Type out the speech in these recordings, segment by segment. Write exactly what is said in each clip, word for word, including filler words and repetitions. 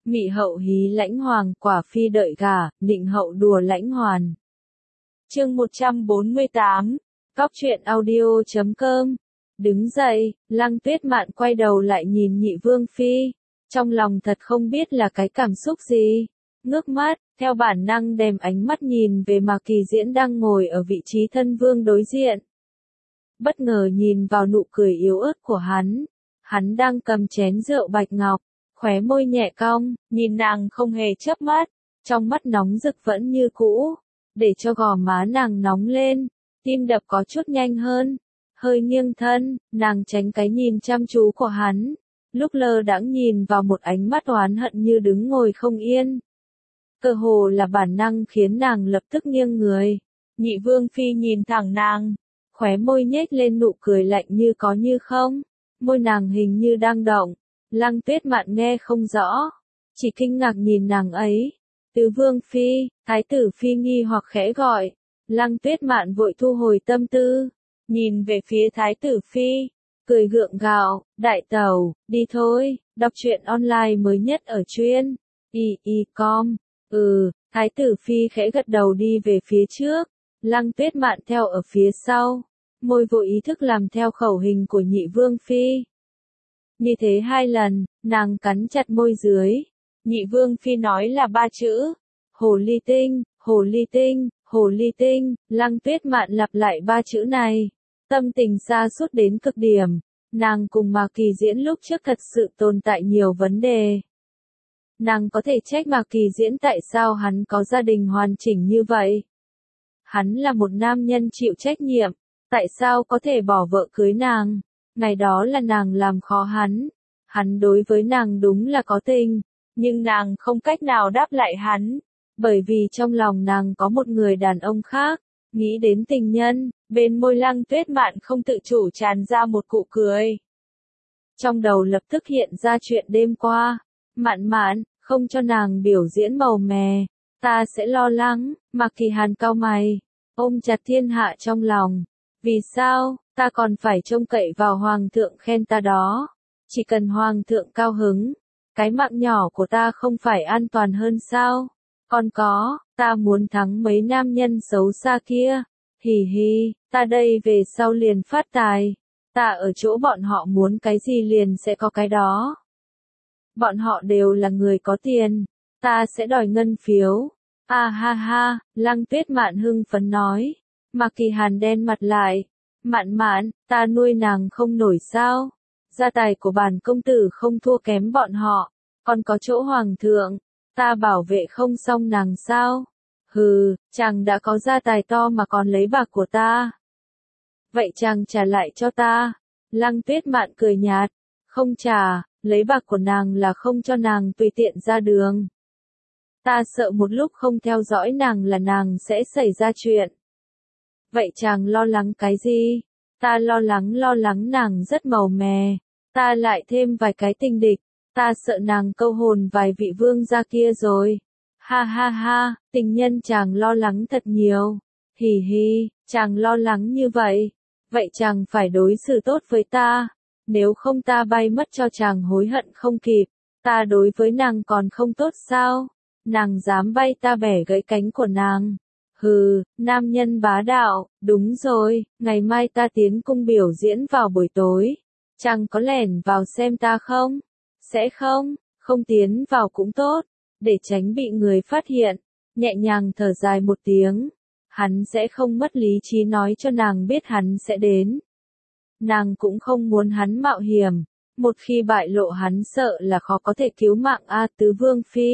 Mị hậu hí lãnh hoàng, quả phi đợi gả, nịnh hậu đùa lãnh hoàn. Chương một trăm bốn mươi tám, Góc truyện audio chấm com. Đứng dậy, Lăng Tuyết Mạn quay đầu lại nhìn Nhị Vương Phi, trong lòng thật không biết là cái cảm xúc gì. Ngước mắt, theo bản năng đem ánh mắt nhìn về Mạc Kỳ Diễn đang ngồi ở vị trí thân vương đối diện. Bất ngờ nhìn vào nụ cười yếu ớt của hắn, hắn đang cầm chén rượu bạch ngọc, khóe môi nhẹ cong, nhìn nàng không hề chớp mắt, trong mắt nóng rực vẫn như cũ, để cho gò má nàng nóng lên, tim đập có chút nhanh hơn, hơi nghiêng thân, nàng tránh cái nhìn chăm chú của hắn, lúc lơ đãng nhìn vào một ánh mắt oán hận như đứng ngồi không yên. Cơ hồ là bản năng khiến nàng lập tức nghiêng người. Nhị Vương Phi nhìn thẳng nàng, khóe môi nhếch lên nụ cười lạnh như có như không, môi nàng hình như đang động. Lăng Tuyết Mạn nghe không rõ, chỉ kinh ngạc nhìn nàng ấy. Tứ Vương Phi, Thái tử Phi nghi hoặc khẽ gọi. Lăng Tuyết Mạn vội thu hồi tâm tư, nhìn về phía Thái tử Phi, cười gượng gạo, đại tẩu, đi thôi, đọc truyện online mới nhất ở truyện y y chấm com. Ừ, Thái tử Phi khẽ gật đầu đi về phía trước, Lăng Tuyết Mạn theo ở phía sau, môi vô ý thức làm theo khẩu hình của Nhị Vương Phi. Như thế hai lần, nàng cắn chặt môi dưới. Nhị Vương Phi nói là ba chữ. Hồ ly tinh, hồ ly tinh, hồ ly tinh. Lăng Tuyết Mạn lặp lại ba chữ này. Tâm tình sa sút đến cực điểm. Nàng cùng Mạc Kỳ Diễn lúc trước thật sự tồn tại nhiều vấn đề. Nàng có thể trách Mạc Kỳ Diễn tại sao hắn có gia đình hoàn chỉnh như vậy. Hắn là một nam nhân chịu trách nhiệm. Tại sao có thể bỏ vợ cưới nàng? Ngày đó là nàng làm khó hắn. Hắn đối với nàng đúng là có tình, nhưng nàng không cách nào đáp lại hắn, bởi vì trong lòng nàng có một người đàn ông khác. Nghĩ đến tình nhân, bên môi Lăng Tuyết Mạn không tự chủ tràn ra một cụ cười. Trong đầu lập tức hiện ra chuyện đêm qua. Mạn Mạn, không cho nàng biểu diễn màu mè, ta sẽ lo lắng. Mạc Kỳ Hàn cau mày, ôm chặt thiên hạ trong lòng. Vì sao, ta còn phải trông cậy vào Hoàng thượng khen ta đó? Chỉ cần Hoàng thượng cao hứng, cái mạng nhỏ của ta không phải an toàn hơn sao? Còn có, ta muốn thắng mấy nam nhân xấu xa kia. Hì hì, ta đây về sau liền phát tài. Ta ở chỗ bọn họ muốn cái gì liền sẽ có cái đó. Bọn họ đều là người có tiền. Ta sẽ đòi ngân phiếu. À ha ha, Lăng Tuyết Mạn hưng phấn nói. Mạc Kỳ Hàn đen mặt lại. Mạn Mạn, ta nuôi nàng không nổi sao? Gia tài của bản công tử không thua kém bọn họ. Còn có chỗ Hoàng thượng, ta bảo vệ không xong nàng sao? Hừ, chàng đã có gia tài to mà còn lấy bạc của ta. Vậy chàng trả lại cho ta. Lăng Tuyết Mạn cười nhạt. Không trả, lấy bạc của nàng là không cho nàng tùy tiện ra đường. Ta sợ một lúc không theo dõi nàng là nàng sẽ xảy ra chuyện. Vậy chàng lo lắng cái gì? Ta lo lắng lo lắng nàng rất màu mè. Ta lại thêm vài cái tình địch. Ta sợ nàng câu hồn vài vị vương gia kia rồi. Ha ha ha, tình nhân chàng lo lắng thật nhiều. Hì hì, chàng lo lắng như vậy. Vậy chàng phải đối xử tốt với ta. Nếu không ta bay mất cho chàng hối hận không kịp. Ta đối với nàng còn không tốt sao? Nàng dám bay ta bẻ gãy cánh của nàng. Hừ, nam nhân bá đạo, đúng rồi, ngày mai ta tiến cung biểu diễn vào buổi tối. Chàng có lẻn vào xem ta không? Sẽ không, không tiến vào cũng tốt, để tránh bị người phát hiện. Nhẹ nhàng thở dài một tiếng, hắn sẽ không mất lý trí nói cho nàng biết hắn sẽ đến. Nàng cũng không muốn hắn mạo hiểm, một khi bại lộ hắn sợ là khó có thể cứu mạng A Tứ Vương Phi.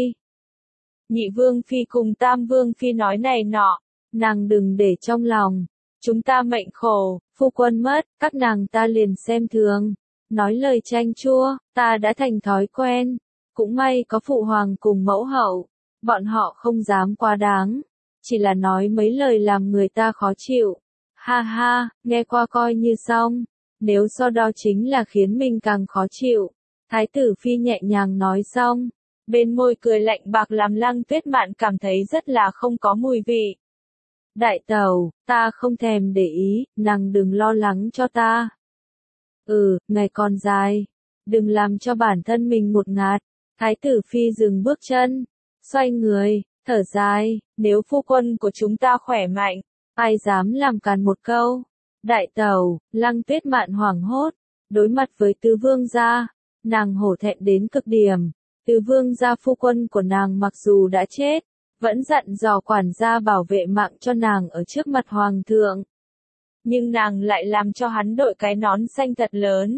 Nhị Vương Phi cùng Tam Vương Phi nói này nọ, nàng đừng để trong lòng. Chúng ta mệnh khổ, phu quân mất, các nàng ta liền xem thường. Nói lời chanh chua, ta đã thành thói quen. Cũng may có phụ hoàng cùng mẫu hậu, bọn họ không dám quá đáng. Chỉ là nói mấy lời làm người ta khó chịu. Ha ha, nghe qua coi như xong. Nếu so đo chính là khiến mình càng khó chịu. Thái tử Phi nhẹ nhàng nói xong. Bên môi cười lạnh bạc làm Lăng Tuyết Mạn cảm thấy rất là không có mùi vị. Đại tẩu, ta không thèm để ý, nàng đừng lo lắng cho ta. Ừ, ngày còn dài. Đừng làm cho bản thân mình ngột ngạt. Thái tử phi dừng bước chân, xoay người, thở dài, nếu phu quân của chúng ta khỏe mạnh, ai dám làm càn một câu. Đại tẩu, Lăng Tuyết Mạn hoảng hốt, đối mặt với tứ vương gia, nàng hổ thẹn đến cực điểm. Tứ vương gia phu quân của nàng mặc dù đã chết, vẫn dặn dò quản gia bảo vệ mạng cho nàng ở trước mặt hoàng thượng. Nhưng nàng lại làm cho hắn đội cái nón xanh thật lớn.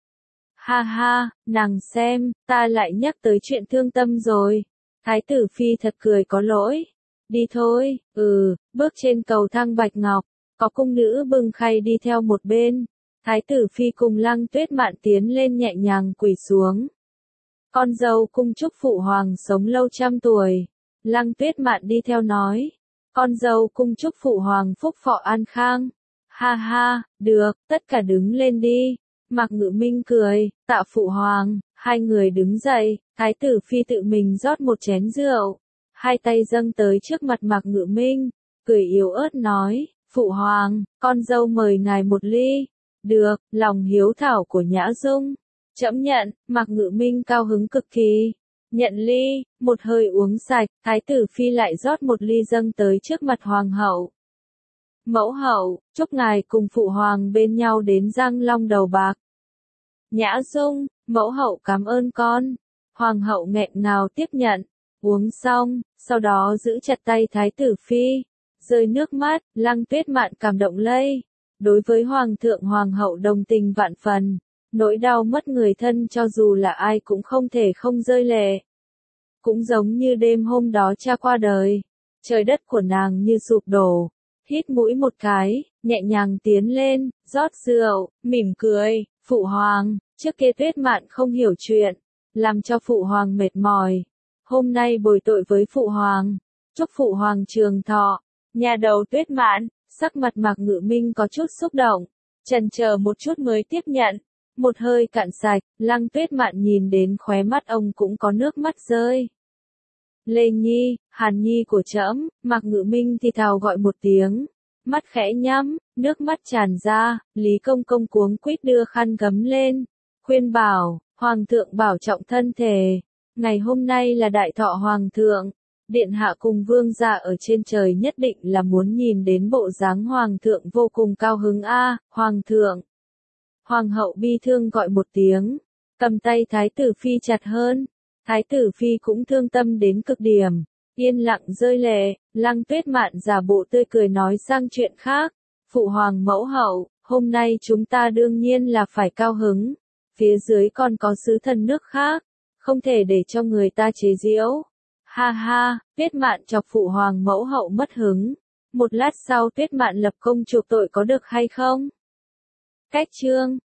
Ha ha, nàng xem, ta lại nhắc tới chuyện thương tâm rồi. Thái tử phi thật cười có lỗi. Đi thôi, ừ, bước trên cầu thang bạch ngọc, có cung nữ bưng khay đi theo một bên. Thái tử phi cùng Lăng Tuyết Mạn tiến lên nhẹ nhàng quỳ xuống. Con dâu cung chúc phụ hoàng sống lâu trăm tuổi. Lăng Tuyết Mạn đi theo nói. Con dâu cung chúc phụ hoàng phúc thọ an khang. Ha ha, được, tất cả đứng lên đi. Mạc Ngự Minh cười, tạ phụ hoàng. Hai người đứng dậy, thái tử phi tự mình rót một chén rượu. Hai tay dâng tới trước mặt Mạc Ngự Minh, cười yếu ớt nói, phụ hoàng, con dâu mời ngài một ly. Được, lòng hiếu thảo của Nhã Dung. Trẫm nhận, Mạc Ngự Minh cao hứng cực kỳ. Nhận ly, một hơi uống sạch, thái tử phi lại rót một ly dâng tới trước mặt hoàng hậu. Mẫu hậu, chúc ngài cùng phụ hoàng bên nhau đến Giang Long đầu bạc. Nhã Dung, mẫu hậu cảm ơn con. Hoàng hậu nghẹn ngào tiếp nhận, uống xong, sau đó giữ chặt tay thái tử phi, rơi nước mắt. Lăng Tuyết Mạn cảm động lây. Đối với hoàng thượng hoàng hậu đồng tình vạn phần, nỗi đau mất người thân cho dù là ai cũng không thể không rơi lệ. Cũng giống như đêm hôm đó cha qua đời, trời đất của nàng như sụp đổ. Hít mũi một cái, nhẹ nhàng tiến lên, rót rượu, mỉm cười, phụ hoàng, trước kia Tuyết Mạn không hiểu chuyện, làm cho phụ hoàng mệt mỏi. Hôm nay bồi tội với phụ hoàng, chúc phụ hoàng trường thọ. Nhà đầu Tuyết Mạn, sắc mặt Mạc Ngự Minh có chút xúc động, chần chờ một chút mới tiếp nhận. Một hơi cạn sạch, Lăng Tuyết Mạn nhìn đến khóe mắt ông cũng có nước mắt rơi. Lê Nhi, Hàn Nhi của trẫm. Mạc Ngự Minh thì thào gọi một tiếng, mắt khẽ nhắm, nước mắt tràn ra. Lý Công Công cuống quýt đưa khăn gấm lên, khuyên bảo, hoàng thượng bảo trọng thân thể. Ngày hôm nay là đại thọ hoàng thượng, điện hạ cùng vương gia ở trên trời nhất định là muốn nhìn đến bộ dáng hoàng thượng vô cùng cao hứng a, hoàng thượng. Hoàng hậu bi thương gọi một tiếng, cầm tay thái tử phi chặt hơn. Thái tử phi cũng thương tâm đến cực điểm, yên lặng rơi lệ. Lăng Tuyết Mạn giả bộ tươi cười nói sang chuyện khác. Phụ hoàng mẫu hậu, hôm nay chúng ta đương nhiên là phải cao hứng. Phía dưới còn có sứ thần nước khác, không thể để cho người ta chế giễu. Ha ha, Tuyết Mạn chọc phụ hoàng mẫu hậu mất hứng. Một lát sau Tuyết Mạn lập công chuộc tội có được hay không? Cách chương